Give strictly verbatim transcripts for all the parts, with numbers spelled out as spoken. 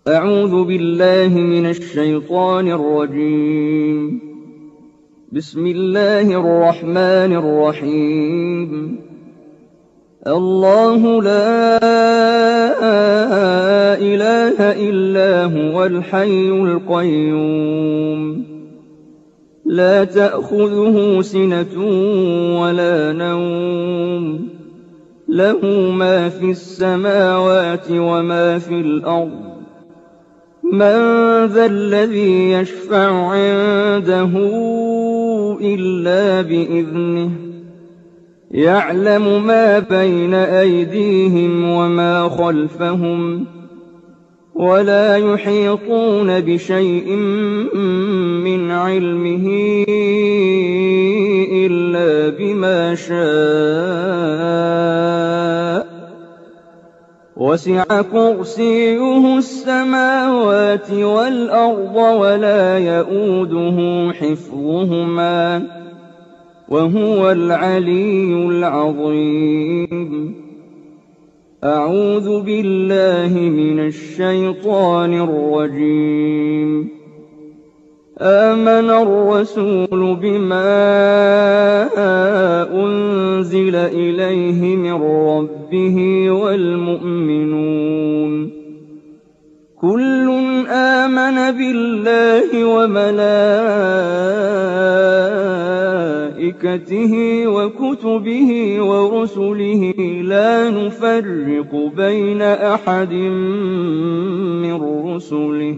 أعوذ بالله من الشيطان الرجيم. بسم الله الرحمن الرحيم. الله لا إله إلا هو الحي القيوم لا تأخذه سنة ولا نوم له ما في السماوات وما في الأرض من ذا الذي يشفع عنده إلا بإذنه يعلم ما بين أيديهم وما خلفهم ولا يحيطون بشيء من علمه إلا بما شاء وسع كرسيه السماوات والأرض ولا يئوده حفظهما وهو العلي العظيم. أعوذ بالله من الشيطان الرجيم. آمن الرسول بما أنزل إليه من ربه والمؤمنون كل آمن بالله وملائكته وكتبه ورسله لا نفرق بين أحد من رسله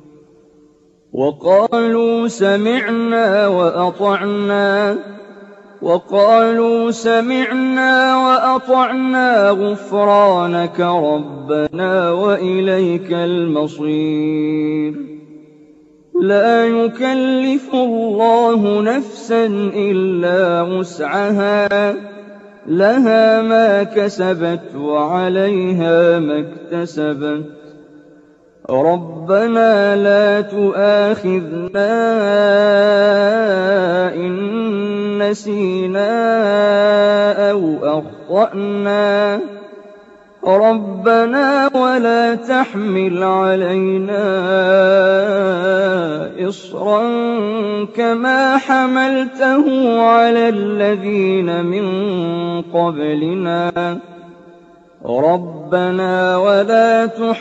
وقالوا سمعنا وأطعنا وقالوا سمعنا وأطعنا غفرانك ربنا وإليك المصير. لا يكلف الله نفسا إلا وسعها لها ما كسبت وعليها ما اكتسبت ربنا لا تؤاخذنا إن نسينا أو أخطأنا ربنا ولا تحمل علينا إصرا كما حملته على الذين من قبلنا ربنا ولا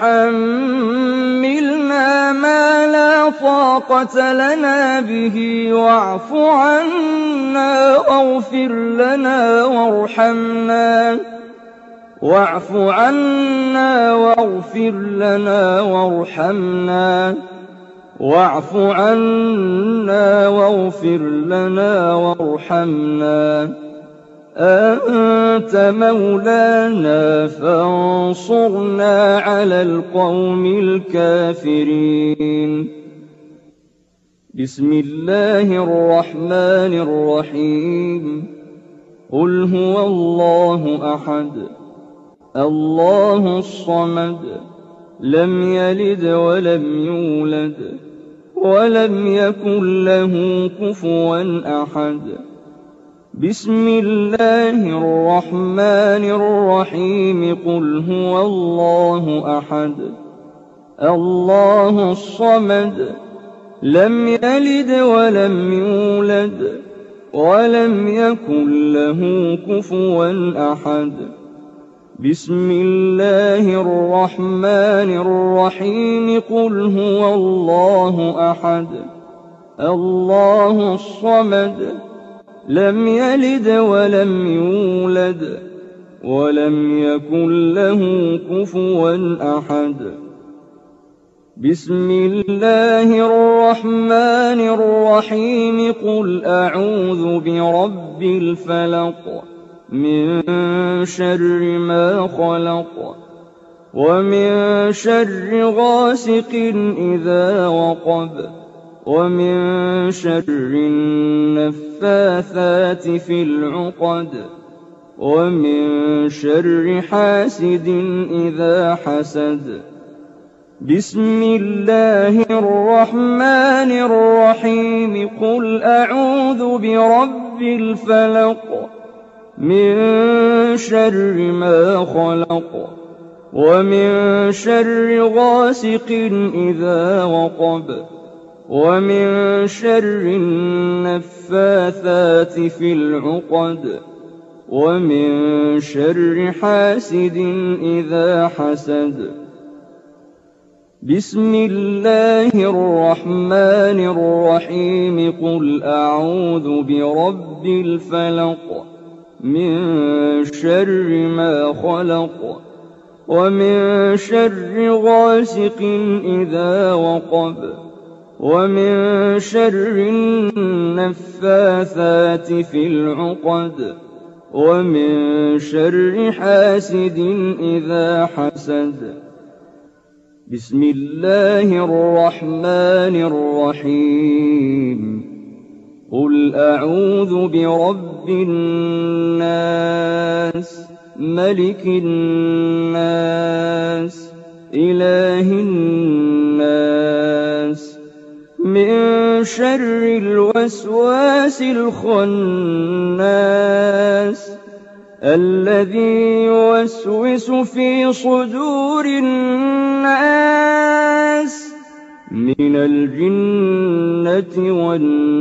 تحملنا ما لا طاقة لنا به واعف عنا واغفر لنا وارحمنا واعف عنا واغفر لنا وارحمنا واعف عنا واغفر لنا وارحمنا أنت مولانا فانصرنا على القوم الكافرين. بسم الله الرحمن الرحيم. قل هو الله أحد الله الصمد لم يلد ولم يولد ولم يكن له كفوا أحد. بسم الله الرحمن الرحيم. قل هو الله أحد الله الصمد لم يلد ولم يولد ولم يكن له كفوا أحد. بسم الله الرحمن الرحيم. قل هو الله أحد الله الصمد لم يلد ولم يولد ولم يكن له كفوا أحد. بسم الله الرحمن الرحيم. قل أعوذ برب الفلق من شر ما خلق ومن شر غاسق إذا وقب ومن شر النفاثات في العقد ومن شر حاسد إذا حسد. بسم الله الرحمن الرحيم. قل أعوذ برب الفلق من شر ما خلق ومن شر غاسق إذا وقب ومن شر النفاثات في العقد ومن شر حاسد إذا حسد بسم الله الرحمن الرحيم قل أعوذ برب الفلق من شر ما خلق ومن شر غاسق إذا وقب ومن شر النفاثات في العقد ومن شر حاسد إذا حسد بسم الله الرحمن الرحيم قل أعوذ برب الناس ملك الناس إله الناس من شر الوسواس الخناس الذي يوسوس في صدور الناس من الجنة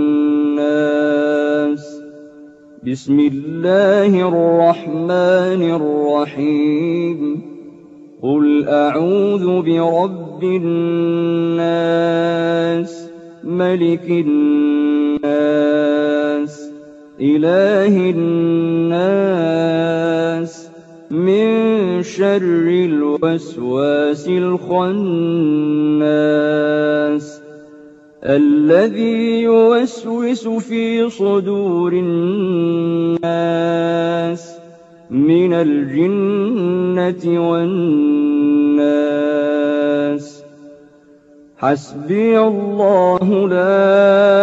والناس بسم الله الرحمن الرحيم قل أعوذ برب الناس ملك الناس إله الناس من شر الوسواس الخناس الذي يوسوس في صدور الناس من الجنة والناس حسبي الله لا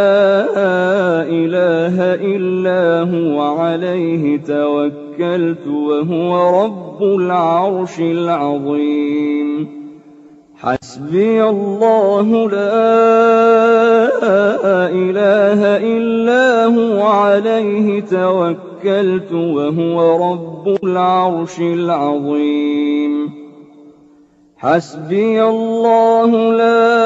إله إلا هو عليه توكلت وهو رب العرش العظيم حسبي الله لا إله إلا هو عليه توكلت وهو رب العرش العظيم حسبي الله لا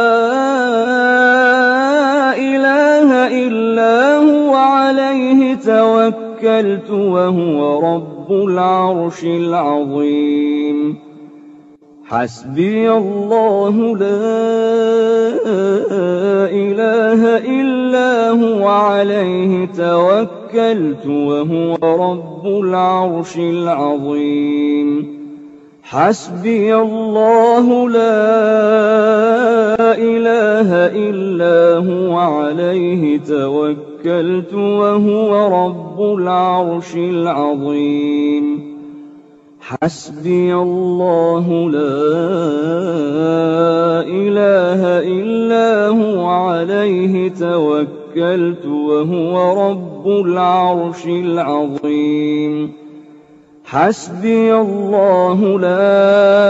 إله إلا هو عليه توكلت وهو رب العرش العظيم حسبي الله لا إله إلا هو عليه توكلت وهو رب العرش العظيم حسبي الله لا إله إلا هو عليه توكلت وهو رب العرش العظيم حسبي الله لا إله إلا هو عليه توكلت وهو رب العرش العظيم حسبي الله لا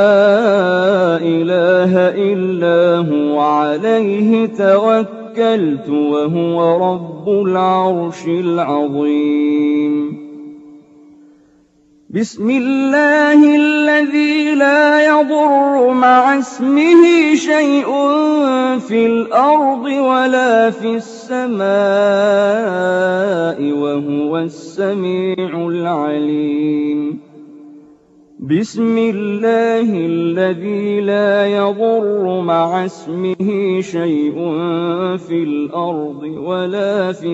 إله إلا هو عليه توكلت وهو رب العرش العظيم بسم الله الذي لا يضر مع اسمه شيء في الأرض ولا في السماء وهو السميع العليم بسم الله الذي لا يضر مع اسمه شيء في الأرض ولا في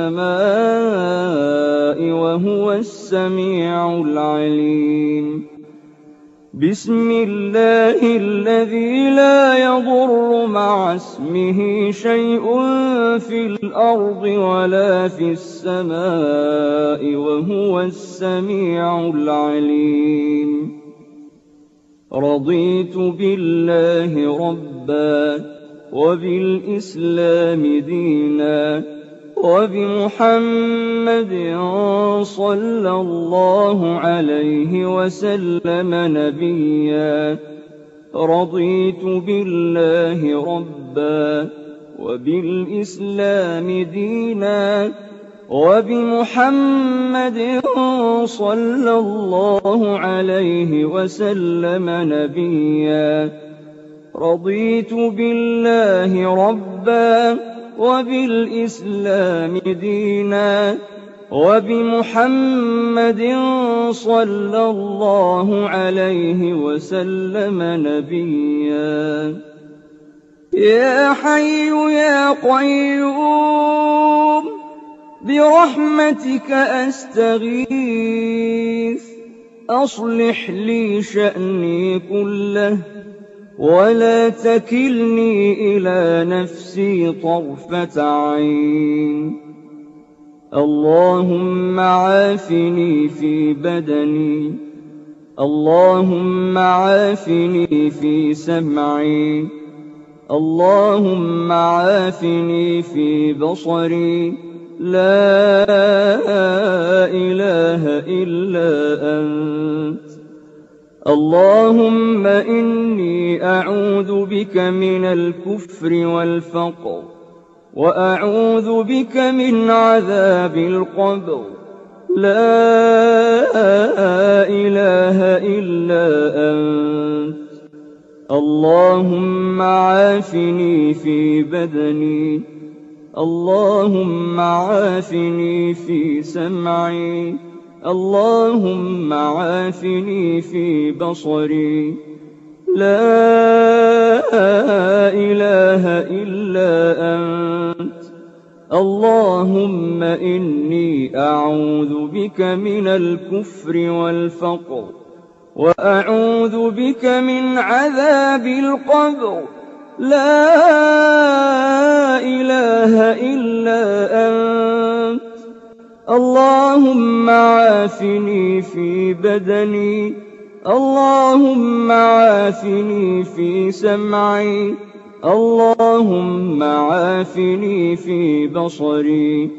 السماء وهو السميع العليم بسم الله الذي لا يضر مع اسمه شيء في الأرض ولا في السماء وهو السميع العليم رضيت بالله ربا وبالإسلام دينا وبمحمد صلى الله عليه وسلم نبيا رضيت بالله ربا وبالإسلام دينا وبمحمد صلى الله عليه وسلم نبيا رضيت بالله ربا وبالإسلام دينا وبمحمد صلى الله عليه وسلم نبيا يا حي يا قيوم برحمتك أستغيث أصلح لي شأني كله ولا تكلني إلى نفسي طرفة عين اللهم عافني في بدني اللهم عافني في سمعي اللهم عافني في بصري لا إله إلا أنت اللهم إني أعوذ بك من الكفر والفقر وأعوذ بك من عذاب القبر لا إله إلا أنت اللهم عافني في بدني اللهم عافني في سمعي اللهم عافني في بصري لا إله إلا أنت اللهم إني أعوذ بك من الكفر والفقر وأعوذ بك من عذاب القبر لا إله إلا أنت اللهم عافني في بدني اللهم عافني في سمعي اللهم عافني في بصري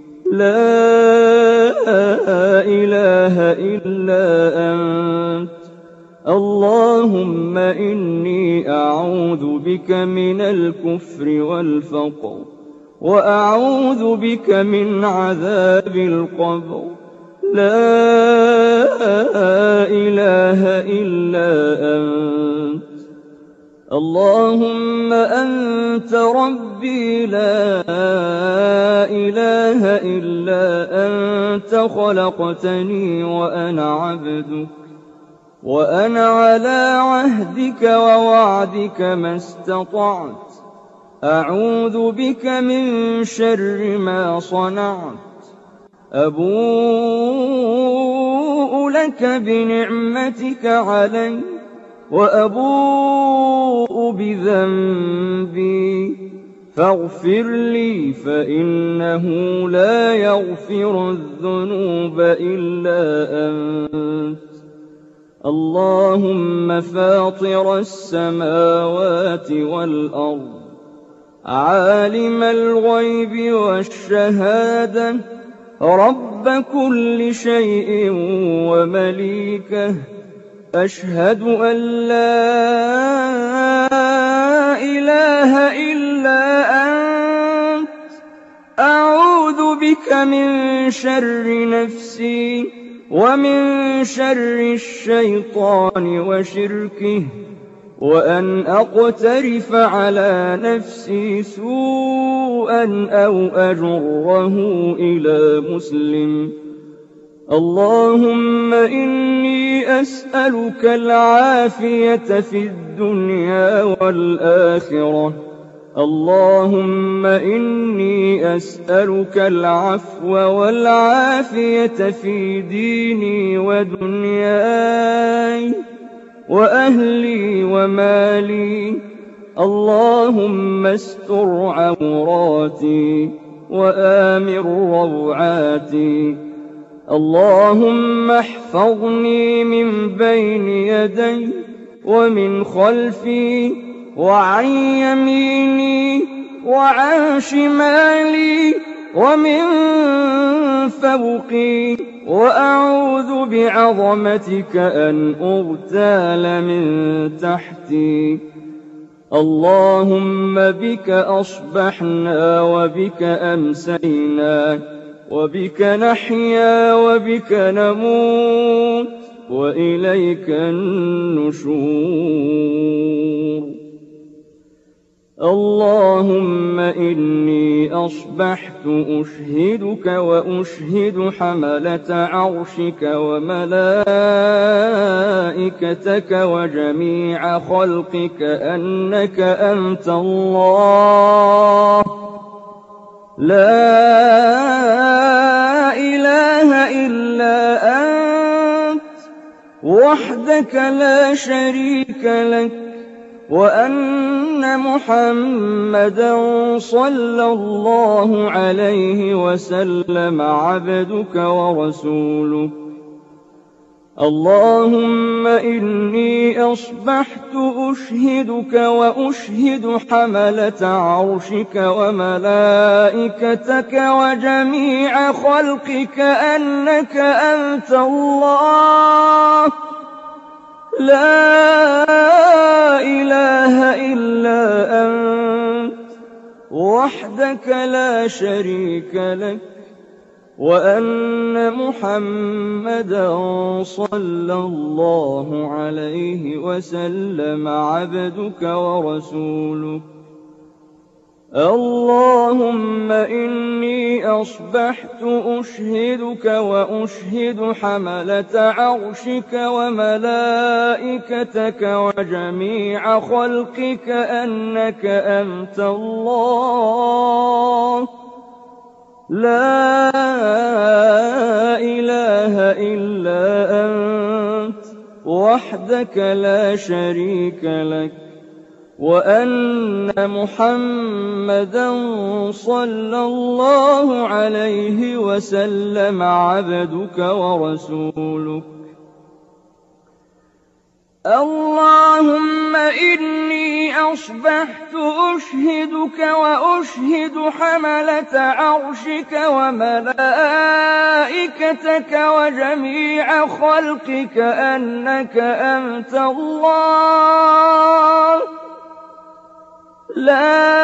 لا إله إلا أنت اللهم إني أعوذ بك من الكفر والفقر وأعوذ بك من عذاب القبر لا إله إلا أنت اللهم أنت ربي لا إله إلا أنت خلقتني وأنا عبدك وأنا على عهدك ووعدك ما استطعت أعوذ بك من شر ما صنعت أبوء لك بنعمتك علي وأبوء بذنبي فاغفر لي فإنه لا يغفر الذنوب إلا أنت اللهم فاطر السماوات والأرض عالم الغيب والشهادة رب كل شيء ومليكه أشهد أن لا إله إلا أنت أعوذ بك من شر نفسي ومن شر الشيطان وشركه وأن أقترف على نفسي سوءا أو أجره إلى مسلم اللهم إني أسألك العافية في الدنيا والآخرة اللهم إني أسألك العفو والعافية في ديني ودنياي وأهلي ومالي اللهم استر عوراتي وآمن روعاتي اللهم احفظني من بين يدي ومن خلفي وعن يميني وعن شمالي ومن فوقي وأعوذ بعظمتك أن أغتال من تحتي اللهم بك أصبحنا وبك أمسينا وبك نحيا وبك نموت وإليك النشور. اللهم إني أصبحت أشهدك وأشهد حملة عرشك وملائكتك وجميع خلقك أنك أنت الله لا إله إلا أنت وحدك لا شريك لك، وأن محمدا صلى الله عليه وسلم عبدك ورسولك. اللهم إني أصبحت أشهدك وأشهد حملة عرشك وملائكتك وجميع خلقك أنك أنت الله لا إله إلا أنت وحدك لا شريك لك، وأن محمدا صلى الله عليه وسلم عبدك ورسولك. اللهم إني أصبحت أشهدك وأشهد حملة عرشك وملائكتك وجميع خلقك أنك أنت الله لا إله إلا أنت وحدك لا شريك لك، وأن محمدا صلى الله عليه وسلم عبدك ورسولك. اللهم إني أصبحت أشهدك وأشهد حملة عرشك وملائكتك وجميع خلقك أنك أنت الله لا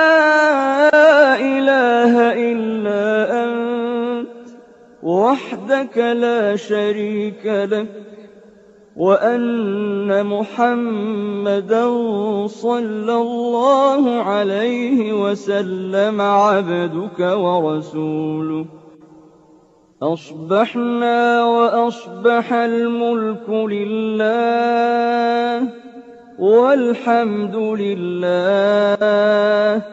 إله إلا أنت وحدك لا شريك لك، وأن محمدا صلى الله عليه وسلم عبدك ورسولك. أصبحنا وأصبح الملك لله والحمد لله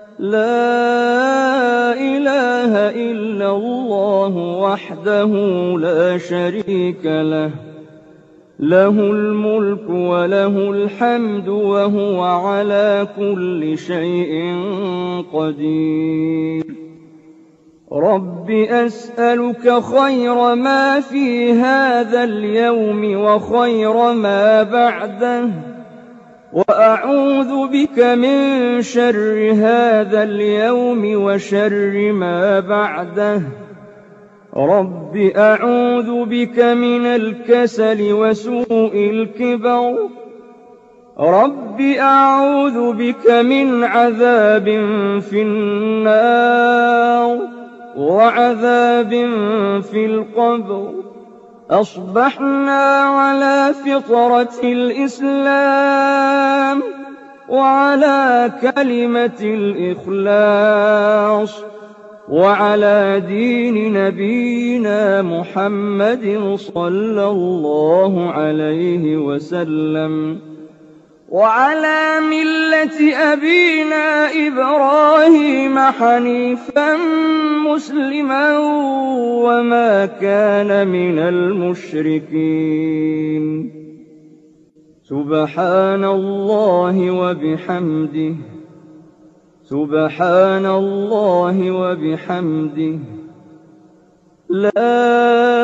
لا إله إلا الله وحده لا شريك له، له الملك وله الحمد وهو على كل شيء قدير. رب أسألك خير ما في هذا اليوم وخير ما بعده، وأعوذ بك من شر هذا اليوم وشر ما بعده. رب أعوذ بك من الكسل وسوء الكبر. رب أعوذ بك من عذاب في النار وعذاب في القبر. أصبحنا على فطرة الإسلام وعلى كلمة الإخلاص وعلى دين نبينا محمد صلى الله عليه وسلم وعلى ملة أبينا إبراهيم حنيفا مسلما وما كان من المشركين. سبحان الله وبحمده سبحان الله وبحمده لا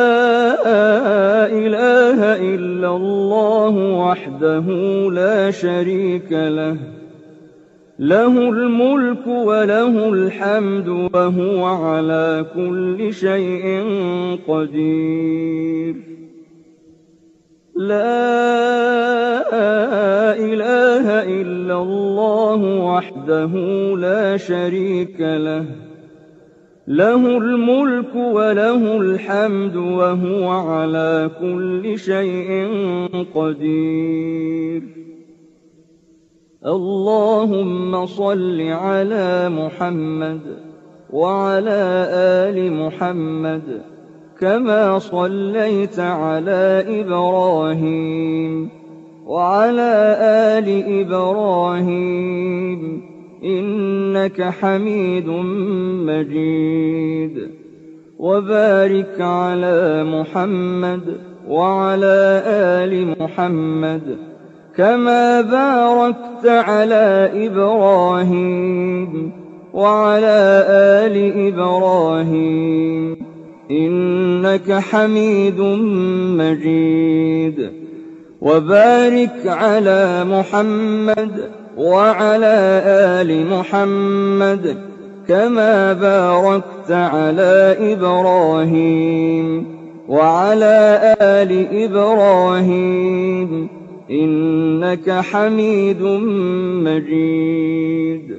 إله إلا الله وحده لا شريك له، له الملك وله الحمد وهو على كل شيء قدير. لا إله إلا الله وحده لا شريك له، له الملك وله الحمد وهو على كل شيء قدير. اللهم صل على محمد وعلى آل محمد كما صليت على إبراهيم وعلى آل إبراهيم إنك حميد مجيد. وبارك على محمد وعلى آل محمد كما باركت على إبراهيم وعلى آل إبراهيم إنك حميد مجيد. وبارك على محمد وعلى آل محمد كما باركت على إبراهيم وعلى آل إبراهيم إنك حميد مجيد.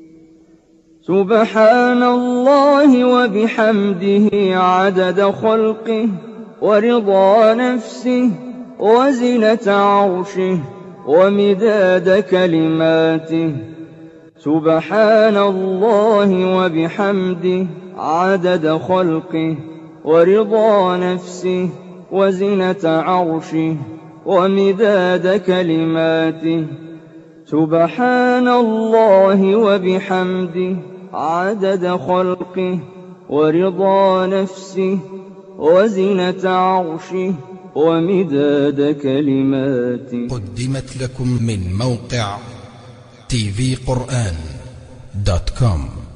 سبحان الله وبحمده عدد خلقه ورضا نفسه وزنة عرشه ومداد كلماته. سبحان الله وبحمده عدد خلقه ورضا نفسه وزنة عرشه ومداد كلماته. سبحان الله وبحمده عدد خلقه ورضا نفسه وزنة عرشه ومداد كلماته. قدمت لكم من موقع تي في قرآن دوت كوم.